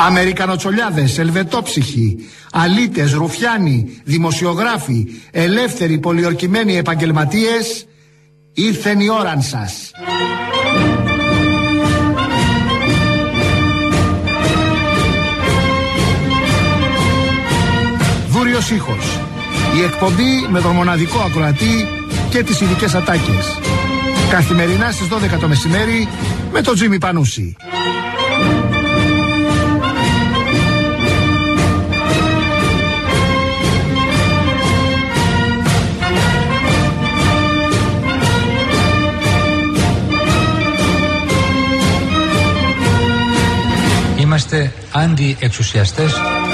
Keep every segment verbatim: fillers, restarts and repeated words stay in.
Αμερικανοτσολιάδες, ελβετόψυχοι, αλήτες, ρουφιάνοι, δημοσιογράφοι, ελεύθεροι, πολιορκημένοι επαγγελματίες, ήρθεν η ώραν σας. Δούριος ήχος. Η εκπομπή με τον μοναδικό ακροατή και τις ειδικές ατάκες. Καθημερινά στις δώδεκα το μεσημέρι με τον Τζίμι Πανούση. Είμαστε αντιεξουσιαστές.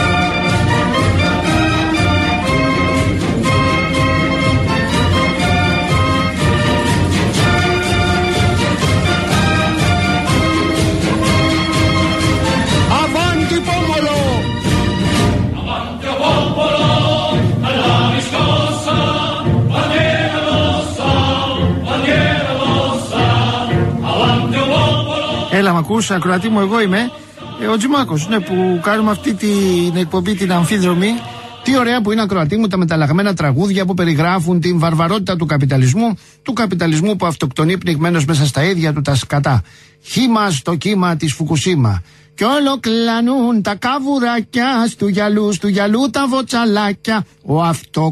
Έλα, μ' ακούς, ακροατή μου, εγώ είμαι ε, ο Τζιμάκος, ναι, που κάνουμε αυτή την εκπομπή, την αμφίδρομη. Τι ωραία που είναι, ακροατή μου, τα μεταλλαγμένα τραγούδια που περιγράφουν την βαρβαρότητα του καπιταλισμού, του καπιταλισμού που αυτοκτονεί πνιγμένος μέσα στα ίδια του τα σκατά. Χύμα στο κύμα της Φουκουσίμα. Κι όλο κλανούν τα καβουράκια, στου γυαλού, στου γυαλού τα βοτσαλάκια. Ο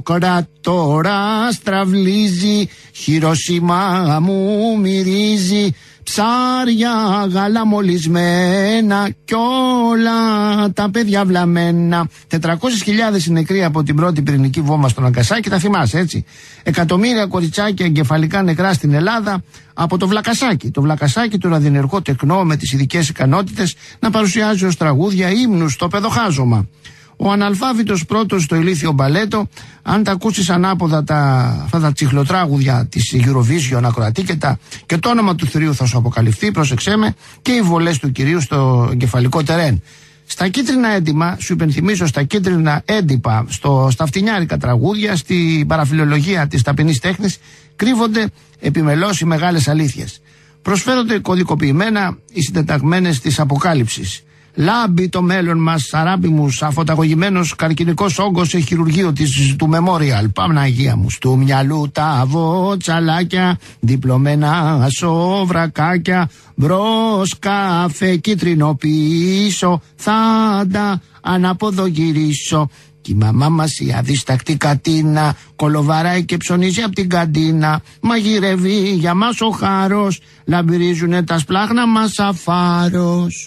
αυτοκρατόρας στραβλίζει, Χειροσίμα μου μυρίζει. Ψάρια γαλαμολισμένα κι όλα τα παιδιά βλαμμένα. τετρακόσιες χιλιάδες οι νεκροί από την πρώτη πυρηνική βόμβα στο Ναγκασάκι, τα θυμάσαι έτσι. Εκατομμύρια κοριτσάκια εγκεφαλικά νεκρά στην Ελλάδα από το Βλακασάκι. Το Βλακασάκι, το ραδιενεργό τεκνό με τις ειδικές ικανότητες να παρουσιάζει ως τραγούδια ύμνους στο παιδοχάζωμα. Ο αναλφάβητος πρώτος στο ηλίθιο μπαλέτο, αν τα ακούσεις ανάποδα τα, αυτά τα τσιχλοτράγουδια της Eurovision, ακροατή, και, τα, και το όνομα του θηρίου θα σου αποκαλυφθεί, πρόσεξέ με, και οι βολές του κυρίου στο εγκεφαλικό τερέν. Στα κίτρινα έντυπα, σου υπενθυμίζω, στα κίτρινα έντυπα, στο, στα φτηνιάρικα τραγούδια, στην παραφιλολογία της ταπεινής τέχνης, κρύβονται επιμελώς οι μεγάλες αλήθειες. Προσφέρονται κωδικοποιημένα οι συντεταγμένες της αποκάλυψης. Λάμπει το μέλλον μας, αράπημους, αφωταγωγημένος καρκινικός όγκος σε χειρουργείο της, του Memorial. Παναγία μου, στου μυαλού τα βοτσαλάκια, διπλωμένα σοβρακάκια, μπρος καφέ κίτρινο πίσω, θα τα αναποδογυρίσω. Κι η μαμά μας η αδίστακτη κατίνα, κολοβαράει και ψωνίζει απ' την καντίνα. Μαγειρεύει για μας ο χάρος, λαμπυρίζουνε τα σπλάχνα μας αφάρος.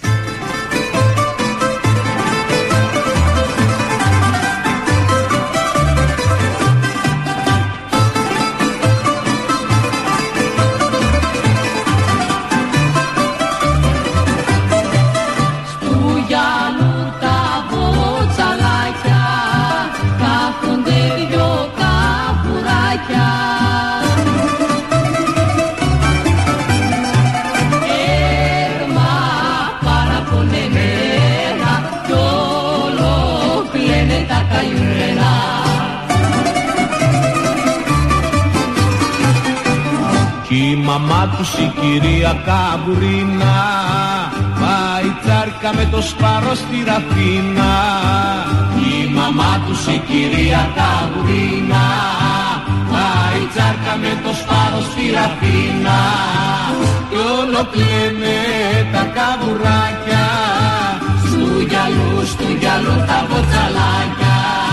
Η μαμά τους η κυρία Καμπουρίνα, πάει τσάρκα με το σπάρο στη Ραφίνα. Η μαμά τους η κυρία Καμπουρίνα, πάει τσάρκα με το σπάρο στη Ραφίνα. Κι όλο κλαίνε τα καμπουράκια, στου γυαλού, στου γυαλού τα βοτσαλάκια.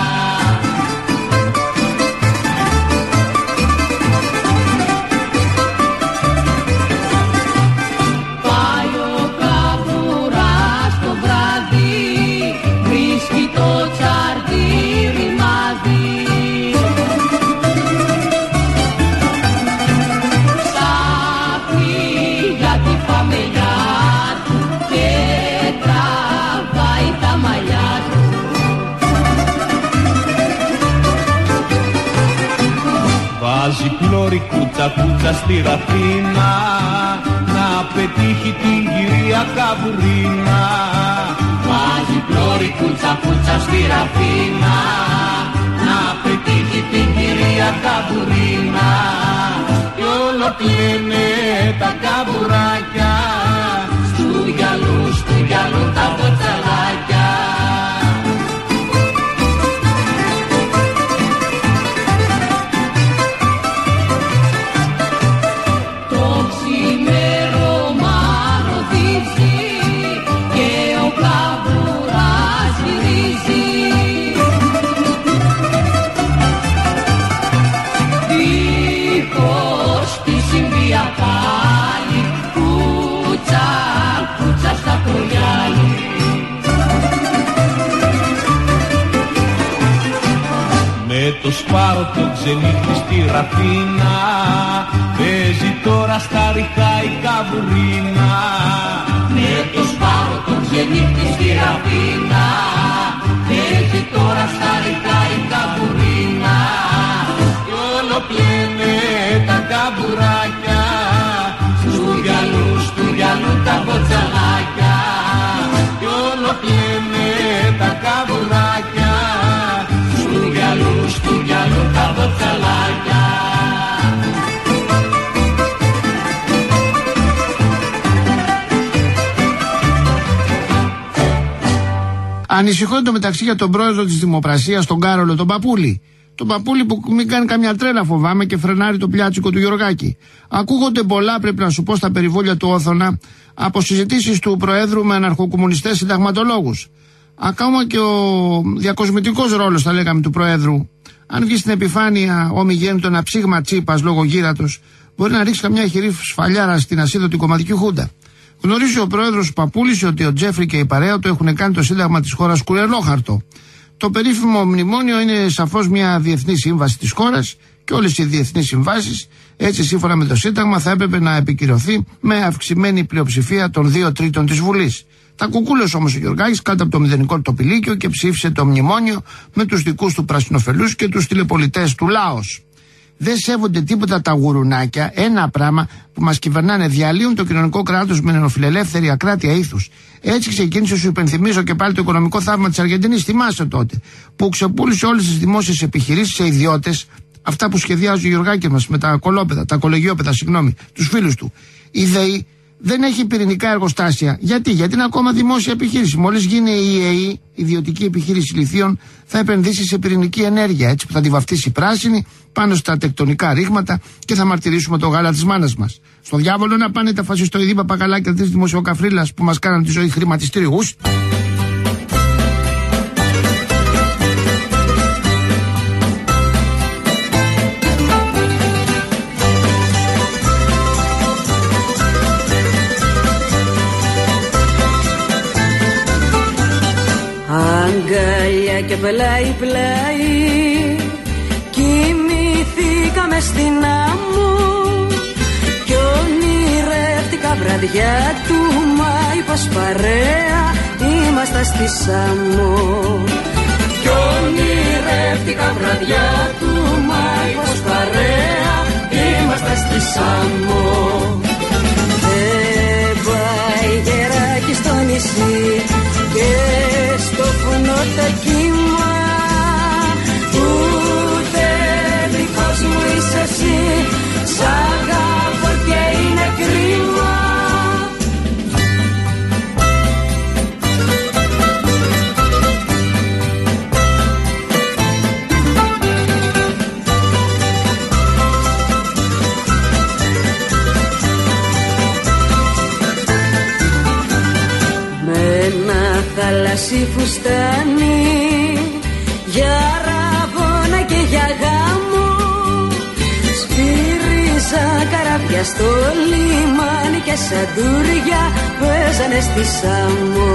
Βάζει πλώρη κούτσα κούτσα στη Ραφίνα, να πετύχει την κυρία Καμπουρίνα. Βάζει πλώρη κούτσα κούτσα στη Ραφίνα, να πετύχει την κυρία Καμπουρίνα. Κι όλο κλαίνε τα καμπουράκια, στου γυαλού, στου γυαλού τα βοτσαλάκια. το σπάρο το ξενύχτη στη Ραφίνα, παίζει τώρα στα ριχά η καβουρίνα. Με το σπάρο το ξενύχτη στη Ραφίνα, παίζει τώρα στα ριχά η καβουρίνα. Κι όλο πλένε τα καβουράκια, στου γυαλού, στου γυαλού τα μποτσαλάκια. Κι όλο πλένε τα καβουράκια, στου γυαλού, στου γυαλού τα μποτσαλάκια. Ανησυχώ εντωμεταξύ για τον πρόεδρο της Δημοπρασίας, τον Κάρολο, τον Παπούλη. Τον Παπούλη που μην κάνει καμιά τρέλα, φοβάμαι, και φρενάρει το πλιάτσικο του Γιωργάκη. Ακούγονται πολλά, πρέπει να σου πω, στα περιβόλια του Όθωνα από συζητήσεις του Προέδρου με αναρχοκομμουνιστές συνταγματολόγους. Ακόμα και ο διακοσμητικός ρόλος, θα λέγαμε, του Προέδρου, αν βγει στην επιφάνεια ομιγέννητο ένα ψήγμα Τσίπας λόγω γύρατος, μπορεί να ρίξει καμιά χειρή σφαλιάρα στην ασίδωτη κομματική χούντα. Γνωρίζει ο πρόεδρος Παπούλης ότι ο Τζέφρι και η παρέα του έχουν κάνει το Σύνταγμα της χώρας κουρελόχαρτο. Το περίφημο μνημόνιο είναι σαφώς μια διεθνή σύμβαση της χώρας και όλες οι διεθνείς συμβάσεις, έτσι σύμφωνα με το Σύνταγμα, θα έπρεπε να επικυρωθεί με αυξημένη πλειοψηφία των δύο τρίτων της Βουλής. Τα κουκούλες όμως ο Γιωργάκης κάτω από το μηδενικό το πηλίκιο και ψήφισε το μνημόνιο με τους δικούς του πρασινοφελούς και τους τηλεπολιτές του Λάος. Δεν σέβονται τίποτα τα γουρουνάκια, ένα πράγμα που μας κυβερνάνε, διαλύουν το κοινωνικό κράτος με νεοφιλελεύθερη ακράτεια ήθους. Έτσι ξεκίνησε, σου υπενθυμίζω και πάλι, το οικονομικό θαύμα της Αργεντινής. Θυμάσαι τότε, που ξεπούλησε όλες τις δημόσιες επιχειρήσεις σε ιδιώτες, αυτά που σχεδιάζει ο Γιωργάκης μας με τα κολόπεδα, τα κολεγιόπεδα, συγγνώμη, τους φίλους του. Η ΔΕΗ δεν έχει πυρηνικά εργοστάσια. Γιατί, γιατί είναι ακόμα δημόσια επιχείρηση. Μόλις γίνει η ΕΕ, ιδιωτική επιχείρηση λιθίων, θα επενδύσει σε πυρηνική ενέργεια. Έτσι που θα τη βαφτίσει πράσινη πάνω στα τεκτονικά ρήγματα και θα μαρτυρήσουμε το γάλα της μάνας μας. Στο διάβολο να πάνε τα φασιστοειδή παπαγαλάκια της δημοσιοκαφρίλας που μας κάναν τη ζωή χρηματιστήριους. Αγκαλιά και πλάι πλάι κοιμηθήκαμε στην άμμο κι ονειρεύτηκα βραδιά του Μάη πως παρέα ήμασταν στη Σάμμο. Κι ονειρεύτηκα βραδιά του Μάη πως παρέα ήμασταν στη Σάμμο. Δεν πάει γεράκι στο νησί και στο βουνό το κύμα, ούτε δικός μου είσαι εσύ, σ' αγαπώ και είναι κρίμα. Θάλασσι φουστάνι για ραβώνα και για γάμο, σφύριζα καράβια στο λιμάνι και σαντούρια παίζανε στη Σάμμο.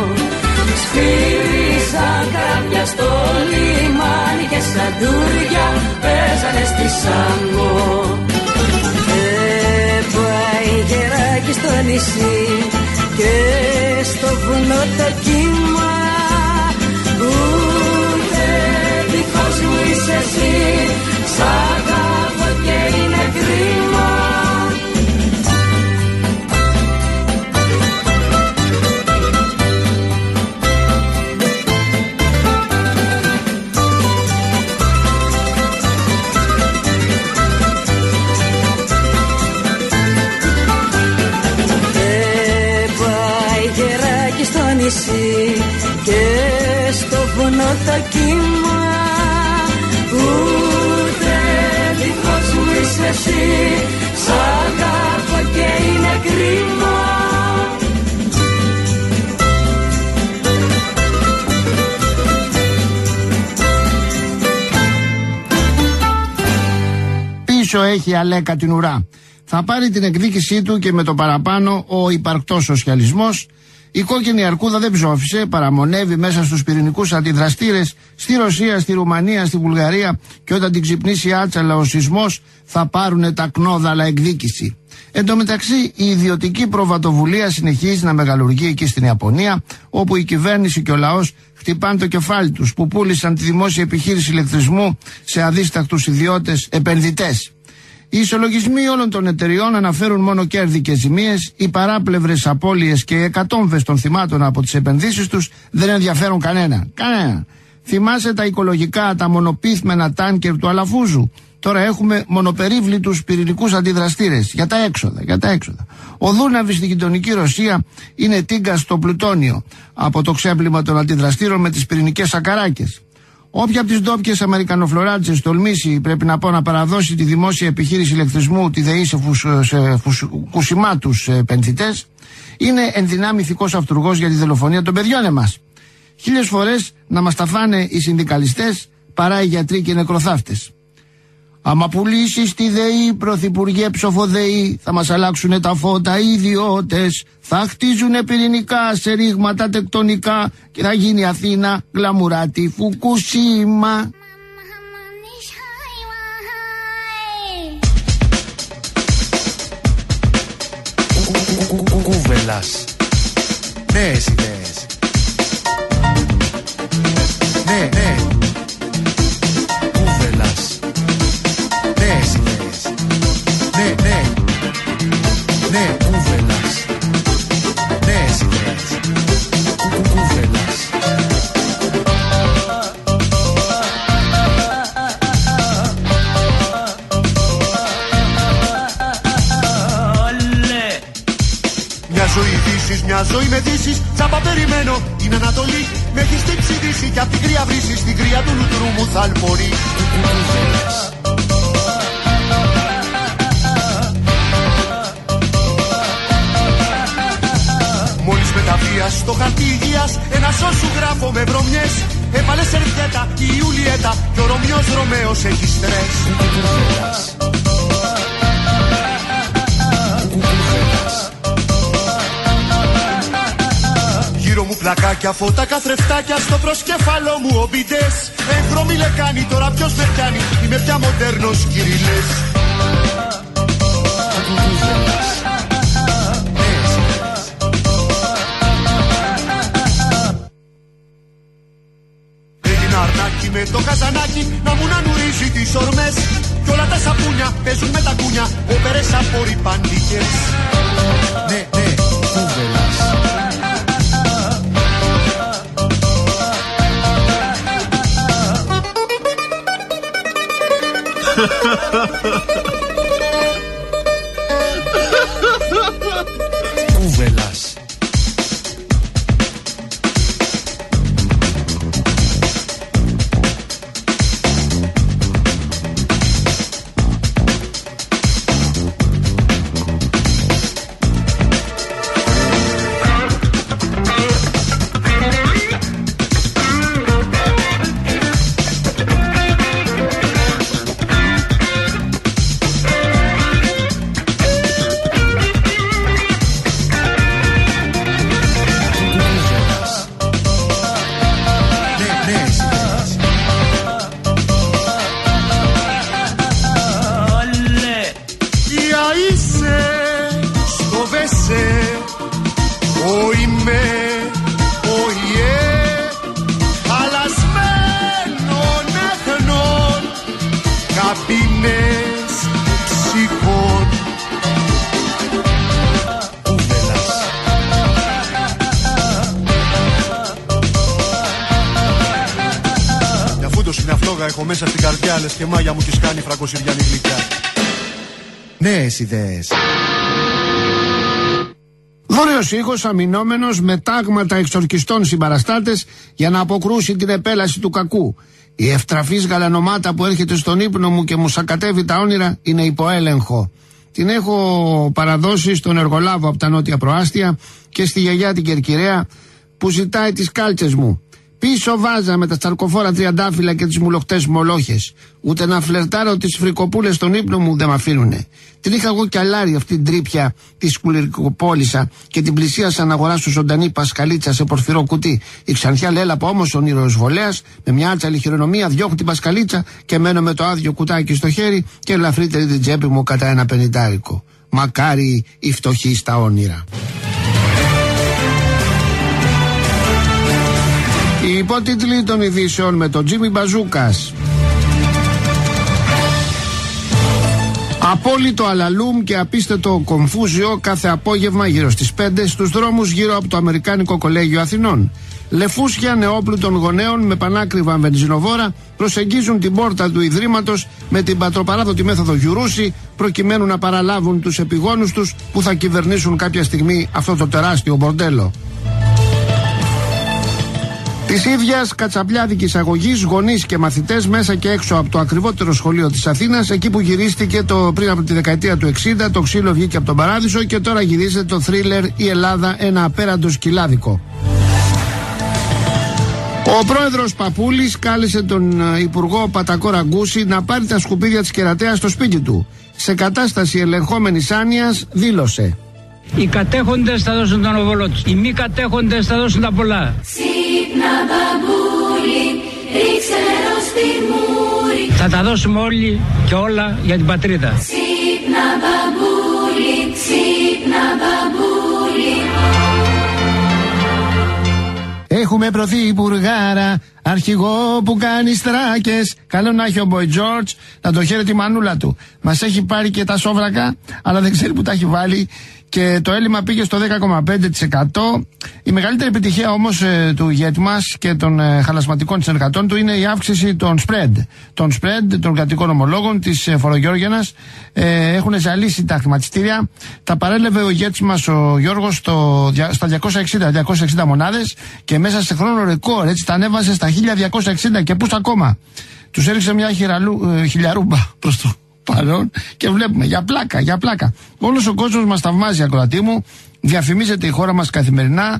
Σφύριζα καράβια στο λιμάνι και σαντούρια παίζανε στη Σάμμο. Δεν πάει γεράκι στο νησί και στο βουνό το κύμα, ούτε δικός μου είσαι εσύ, σ' αγαπώ και είναι κρίμα. Και στο βουνό το κύμα, ούτε δικός μου είσαι εσύ, σ' αγαπώ και είναι κρίμα. Πίσω έχει Αλέκα την ουρά. Θα πάρει την εκδίκησή του και με το παραπάνω ο υπαρκτός σοσιαλισμός, Η κόκκινη αρκούδα δεν ψόφισε, παραμονεύει μέσα στους πυρηνικούς αντιδραστήρες στη Ρωσία, στη Ρουμανία, στη Βουλγαρία, και όταν την ξυπνήσει άτσαλα ο σεισμός θα πάρουνε τα κνόδαλα εκδίκηση. Εν τω μεταξύ, η ιδιωτική προβατοβουλία συνεχίζει να μεγαλουργεί εκεί στην Ιαπωνία, όπου η κυβέρνηση και ο λαός χτυπάνε το κεφάλι τους που πούλησαν τη δημόσια επιχείρηση ηλεκτρισμού σε αδίστακτους ιδιώτες επενδυτές. Οι ισολογισμοί όλων των εταιριών αναφέρουν μόνο κέρδη και ζημίες, οι παράπλευρες απώλειες και οι εκατόμβες των θυμάτων από τις επενδύσεις τους δεν ενδιαφέρουν κανένα. Κανένα. Θυμάσαι τα οικολογικά, τα μονοπίθμενα τάνκερ του Αλαφούζου? Τώρα έχουμε μονοπερίβλητους πυρηνικούς αντιδραστήρες για τα έξοδα, για τα έξοδα. Ο Δούναβης στη γειτονική Ρωσία είναι τίγκα στο πλουτόνιο από το ξέπλυμα των αντιδραστήρων με τις πυρηνικές σακαράκες. Όποια από τις ντόπιες αμερικανοφλωράτσες τολμήσει, πρέπει να πω, να παραδώσει τη δημόσια επιχείρηση ηλεκτρισμού, τη ΔΕΗ, σε, φους, σε φουσκουσιμάτους επενδυτές, είναι ενδυνάμει ηθικός αυτουργός για τη δολοφονία των παιδιών εμάς. Χίλιες φορές να μας τα φάνε οι συνδικαλιστές παρά οι γιατροί και οι νεκροθάφτες. Άμα πουλήσεις τη ΔΕΗ, πρωθυπουργέ ψοφοδεή, θα μας αλλάξουνε τα φώτα οι ιδιώτες, θα χτίζουνε πυρηνικά σε ρήγματα τεκτονικά και θα γίνει Αθήνα γλαμουράτη Φουκουσίμα. Κούβελας. Νέες ιδέες. Ναι, ναι. Κούβελας. Νέες ιδέες. Ναι, ναι. Ναι, κούβελας. Νέες ιδέες. Κούβελας. Μια ζωή δύσης, μια ζωή με δύσεις, τσάπα περιμένω την Ανατολή. Με έχεις τύψει δύση κι απ' την κρύα βρύση, στην κρύα του λουτρού μου θα αλπορεί. Μόλις με τα βία στο χαρτί υγείας, ένα σώ σου γράφω με βρωμιές. Έβαλε σερβιέτα η Ιουλιέτα κι ο Ρωμιός Ρωμαίος έχει στρες. Γύρω μου πλακάκια, φώτα, καθρεφτάκια, στο προσκέφαλό μου ομπιτές. Έγχρωμη λεκάνη, τώρα ποιος με πιάνει, είμαι πια μοντέρνος κυριλές. Έγινα αρνάκι με το καζανάκι, να μου να νουρίζει τις ορμές. Κι όλα τα σαπούνια παίζουν με τα κούνια, όπερες απορριπαντικές. Ναι, ναι, κούβελας. Κούβελας. Έχω μέσα στην καρδιά, λες και μάγια μου της κάνει φραγκοσυριανή γλυκιά. Νέες ιδέες. Βόρειος ήχος αμυνόμενος με τάγματα εξορκιστών συμπαραστάτες για να αποκρούσει την επέλαση του κακού. Η ευτραφής γαλανομάτα που έρχεται στον ύπνο μου και μου σακατεύει τα όνειρα είναι υποέλεγχο. Την έχω παραδώσει στον εργολάβο από τα νότια προάστια και στη γιαγιά την Κερκυραία που ζητάει τις κάλτσες μου. Πίσω βάζαμε τα τσαρκοφόρα τριαντάφυλλα και τις μουλοχτές μολόχες. Ούτε να φλερτάρω τις φρικοπούλες στον ύπνο μου δεν μ' αφήνουνε. Την είχα εγώ κι αλάρι αυτή την τρίπια τη σκουλερικοπόλησα και την πλησίασα να αγοράσω ζωντανή πασκαλίτσα σε πορφυρό κουτί. Η Ξανθιά Λέλαπα όμως, ο όνειρος βολέας, με μια άτσαλη χειρονομία διώχνει την πασκαλίτσα και μένω με το άδειο κουτάκι στο χέρι και ελαφρύτερη την τσέπη μου κατά ένα πενηντάρικο. Μακάρι οι φτωχοί στα όνειρα. Οι υπότιτλοι των ειδήσεων με τον Τζίμι Μπαζούκας. Απόλυτο αλαλούμ και απίστευτο κομφούζιο κάθε απόγευμα γύρω στις πέντε στους δρόμους γύρω από το Αμερικάνικο Κολέγιο Αθηνών. Λεφούσια νεόπλουτων γονέων με πανάκριβα βενζινοβόρα προσεγγίζουν την πόρτα του Ιδρύματος με την πατροπαράδοτη μέθοδο Γιουρούση προκειμένου να παραλάβουν τους επιγόνους τους που θα κυβερνήσουν κάποια στιγμή αυτό το τεράστιο μπορντέλο. Της ίδιας κατσαπλιάδικης αγωγής, γονείς και μαθητές μέσα και έξω από το ακριβότερο σχολείο της Αθήνας, εκεί που γυρίστηκε το, πριν από τη δεκαετία του εξήντα, το ξύλο βγήκε από τον παράδεισο και τώρα γυρίζεται το θρίλερ «Η Ελλάδα, ένα απέραντο σκυλάδικο». Ο πρόεδρος Παπούλης κάλεσε τον υπουργό Πατακό Ραγκούση να πάρει τα σκουπίδια της κερατέας στο σπίτι του. Σε κατάσταση ελεγχόμενης άνοιας δήλωσε: οι κατέχοντες θα δώσουν τον οβολό τους, οι μη κατέχοντες θα δώσουν τα πολλά. Ξύπνα μπαμπούλι, ρίξε νερό στη μούρη. Θα τα δώσουμε όλοι και όλα για την πατρίδα. Ξύπνα μπαμπούλι, ξύπνα μπαμπούλι. Έχουμε πρωθυπουργάρα, αρχηγό που κάνει στράκες. Καλό να έχει ο Μποϊ Τζόρτζ, να το χαίρεται η μανούλα του. Μας έχει πάρει και τα σόβρακα, αλλά δεν ξέρει που τα έχει βάλει. Και το έλλειμμα πήγε στο δέκα κόμμα πέντε τοις εκατό. Η μεγαλύτερη επιτυχία όμως ε, του ηγέτη μας και των ε, χαλασματικών συνεργατών του είναι η αύξηση των spread. Των spread, των κρατικών ομολόγων της ε, φορογιώργιανας. Ε, έχουν ζαλίσει τα χρηματιστήρια. Τα παρέλαβε ο ηγέτης μας ο Γιώργος στο, στα διακόσια εξήντα μονάδες και μέσα σε χρόνο ρεκόρ, έτσι τα ανέβασε στα χίλια διακόσια εξήντα και πούς ακόμα. Τους έριξε μια χειραλού, ε, χιλιαρούμπα προς το παρόν και βλέπουμε για πλάκα, για πλάκα. Όλος ο κόσμος μας θαυμάζει, ακροατή μου. Διαφημίζεται η χώρα μας καθημερινά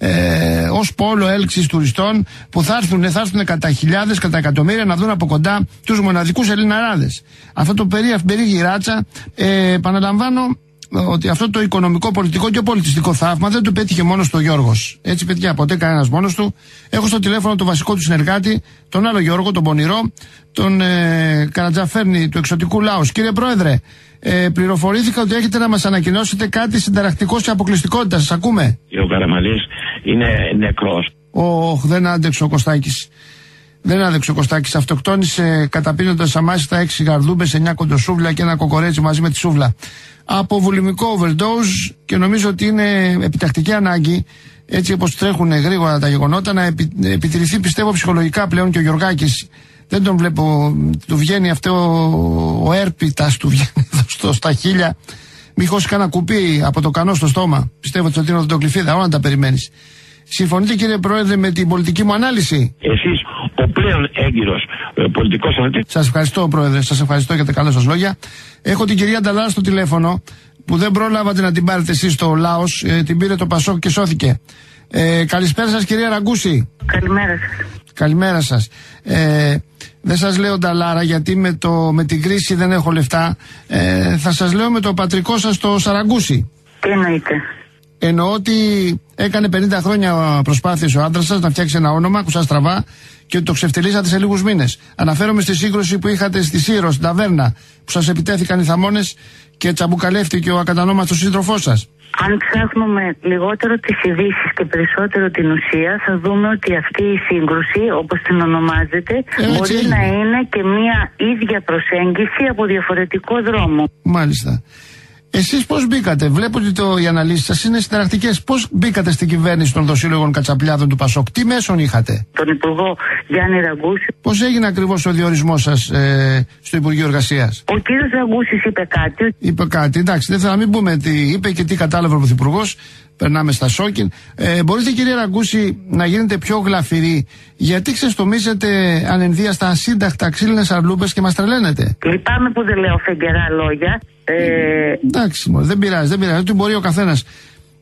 ε, ως πόλο έλξης τουριστών που θα έρθουν, θα έρθουν κατά χιλιάδες, κατά εκατομμύρια να δουν από κοντά τους μοναδικούς Ελληναράδες. Αυτό το περίεργη ράτσα, ε, επαναλαμβάνω ότι αυτό το οικονομικό, πολιτικό και πολιτιστικό θαύμα δεν το πέτυχε μόνος του ο Γιώργος. Έτσι, παιδιά, ποτέ κανένας μόνος του. Έχω στο τηλέφωνο τον βασικό του συνεργάτη, τον άλλο Γιώργο, τον Πονηρό, τον ε, Καρατζαφέρνη του Εξωτικού Λάους. Κύριε Πρόεδρε, ε, πληροφορήθηκα ότι έχετε να μας ανακοινώσετε κάτι συνταρακτικό σε αποκλειστικότητα. Σας ακούμε. Ο Καραμαλής είναι νεκρός. Ωχ, δεν άντεξε ο Κωστάκης. Δεν άδεξε ο Κωστάκης. Αυτοκτόνησε καταπίνοντας αμάσιστα έξι γαρδούμπες, εννιά κοντοσούβλα και ένα κοκορέτσι μαζί με τη σούβλα. Από βουλημικό overdose, και νομίζω ότι είναι επιτακτική ανάγκη, έτσι όπως τρέχουν γρήγορα τα γεγονότα, να επι, επιτηρηθεί, πιστεύω, ψυχολογικά πλέον και ο Γιωργάκης. Δεν τον βλέπω, του βγαίνει αυτό ο, ο έρπιτας, του βγαίνει στο, στα χείλια. Μη χώσει κανένα κουπί από το κανό στο στόμα. Πιστεύω ότι είναι οδοντοκλυφίδα, όλα να τα περιμένεις. Συμφωνείτε, κύριε Πρόεδρε, με την πολιτική μου ανάλυση? Εσείς ο πλέον έγκυρος ε, πολιτικός αναλυτής. Σας ευχαριστώ, Πρόεδρε, σας ευχαριστώ για τα καλά σας λόγια. Έχω την κυρία Νταλάρα στο τηλέφωνο που δεν πρόλαβατε να την πάρετε εσείς στο Λάος, ε, την πήρε το Πασόκ και σώθηκε. Ε, καλησπέρα σας, κυρία Ραγκούση. Καλημέρα σας. Καλημέρα σας. Ε, δεν σας λέω Νταλάρα γιατί με, το, με την κρίση δεν έχω λεφτά. Ε, θα σας λέω με το πατρικό σας το Σαραγκούση. Τι εννοείτε? Εννοώ ότι έκανε πενήντα χρόνια προσπάθειες ο άντρας σας να φτιάξει ένα όνομα που σας τραβά και ότι το ξεφτελίσατε σε λίγους μήνες. Αναφέρομαι στη σύγκρουση που είχατε στη Σύρο, στην ταβέρνα, που σας επιτέθηκαν οι θαμώνες και τσαμπουκαλεύτηκε ο ακατανόμαστος σύντροφός σας. Αν ψάχνουμε λιγότερο τις ειδήσεις και περισσότερο την ουσία, θα δούμε ότι αυτή η σύγκρουση, όπως την ονομάζετε, ε, μπορεί έτσι να είναι και μια ίδια προσέγγιση από διαφορετικό δρόμο. Μάλιστα. Εσείς πώς μπήκατε? Βλέπω ότι το, οι αναλύσεις σας είναι συνταρακτικές. Πώς μπήκατε στην κυβέρνηση των δοσύλλογων Κατσαπλιάδων του Πασόκ? Τι μέσον είχατε? Τον Υπουργό Γιάννη Ραγκούση. Πώς έγινε ακριβώς ο διορισμός σας ε, στο Υπουργείο Εργασίας? Ο κύριος Ραγκούσης είπε κάτι. Είπε κάτι, εντάξει, δεν θέλω να μην πούμε τι είπε και τι κατάλαβε ο Πρωθυπουργός. Περνάμε στα σόκιν. Ε, μπορείτε, κύριε Ραγκούση, να γίνετε πιο γλαφυροί? Γιατί ξεστομίζετε ανενδίαστα ασύνταχτα ξύλινες αρλούπες και μας τρελαίνετε? Λυπάμαι που δεν λέω φεγγερά λόγια. Ε... Εντάξει, μωρέ, δεν πειράζει, δεν πειράζει. Ότι μπορεί ο καθένας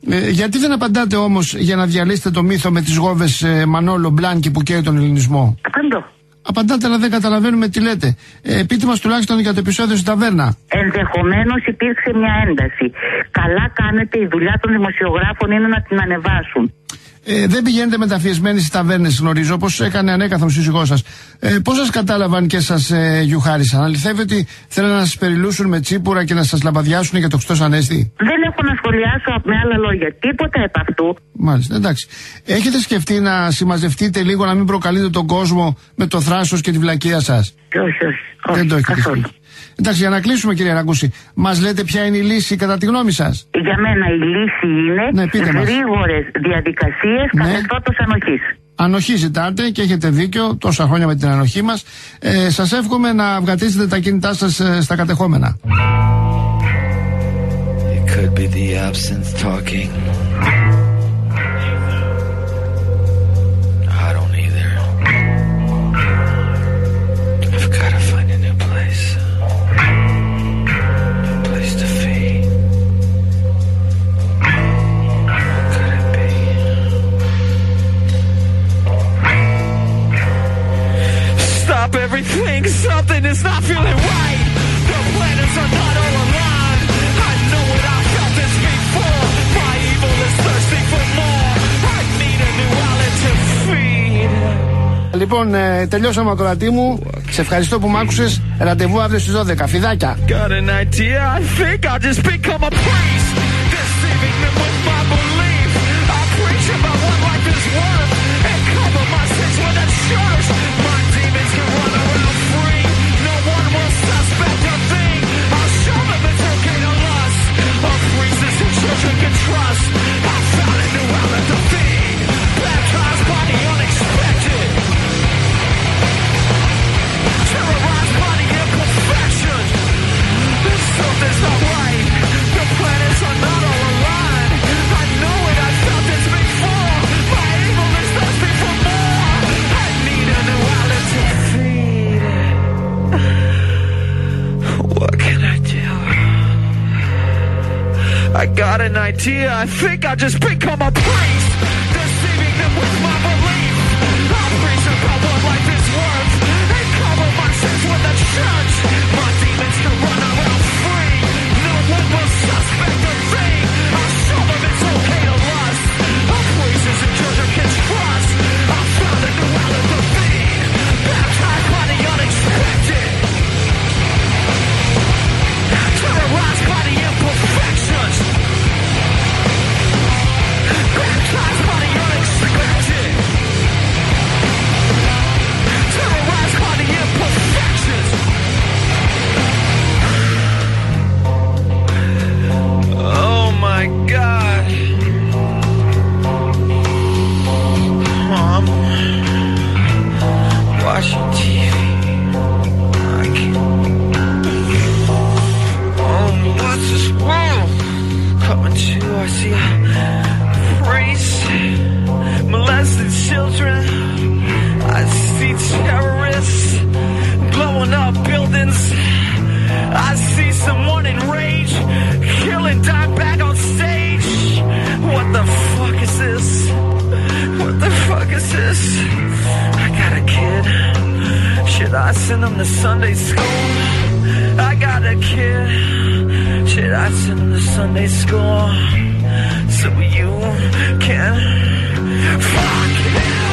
Ε, γιατί δεν απαντάτε όμως για να διαλύσετε το μύθο με τις γόβες ε, Μανόλο Μπλάνκι που καίει τον ελληνισμό? Απαντώ. Απαντάτε, αλλά δεν καταλαβαίνουμε τι λέτε. Ε, πείτε μας τουλάχιστον για το επεισόδιο στην ταβέρνα. Ενδεχομένως υπήρξε μια ένταση. Καλά κάνετε, η δουλειά των δημοσιογράφων είναι να την ανεβάσουν. Ε, δεν πηγαίνετε μεταφιεσμένοι στις ταβέρνες, γνωρίζω, όπως έκανε ανέκαθον σύζυγός σας. Ε, πώς σας κατάλαβαν και σας ε, γιουχάρισαν? Αληθεύει ότι θέλουν να σας περιλούσουν με τσίπουρα και να σας λαμπαδιάσουν για το Χριστός Ανέστη? Δεν έχω να σχολιάσω με άλλα λόγια. Τίποτα επ' αυτού. Μάλιστα, εντάξει. Έχετε σκεφτεί να συμμαζευτείτε λίγο, να μην προκαλείτε τον κόσμο με το θράσος και τη βλακεία σας? Όχι, όχι. όχι δεν το έχετε καθόλου. σκεφτεί. Εντάξει, για να κλείσουμε, κύριε Ραγκούση, μας λέτε ποια είναι η λύση κατά τη γνώμη σας? Για μένα η λύση είναι ναι, γρήγορες διαδικασίες ναι. καθεστώτος ανοχής. Ανοχή ζητάτε και έχετε δίκιο, τόσα χρόνια με την ανοχή μας. Ε, σας εύχομαι να βγατήσετε τα κινητά σας ε, στα κατεχόμενα. It could be the absinthe talking. I don't either. I've got to find a new place. A place to feed. What could it be? Stop everything, something is not feeling right. The planets are not all aligned. I know it, I felt this before. My evil is thirsty for more. I need a new outlet to feed. Λοιπόν, ε, τελειώσαμε ακροατή μου. Σε ευχαριστώ που μ' άκουσες. Ραντεβού αύριο στις δώδεκα. Φιδάκια. Got an idea, I think I'll just become a priest. Deceiving them with my belief. I'll preach about what life is worth. And cover my sins with a church. My demons can run around free. No one will suspect a thing. I'll show them it's okay to lust. A priest is who children can trust. I found a new outlet to feed. Baptized by the unexpected. Terrorized by the imperfection. Something's not right. The planets are not all aligned. I know it, I felt this before. My evil is thirsty for more. I need a new outlet to feed it. What can I do? I got an idea, I think I'll just become a priest. Deceiving them with my belief. I'll preach about what life is worth. And cover my sins with the church. My demons can run around free. No one will suspect a thing. I'll show them it's okay to lust. Our priests and children can trust. I found a new outlet to feed. Baptized by the unexpected. Terrorized by the imperfections. Baptized by the unexpected. Terrorized by the imperfections. Oh my God. Mom, watching T V. I can't. Oh, what's this world coming to? I see a priest molesting children. I see terrorists blowing up buildings. I see someone in rage killing Dimebag on stage. What the fuck is this? What the fuck is this? I got a kid. Should I send him to Sunday school? I got a kid. Should I send him to Sunday school? So you can fuck him.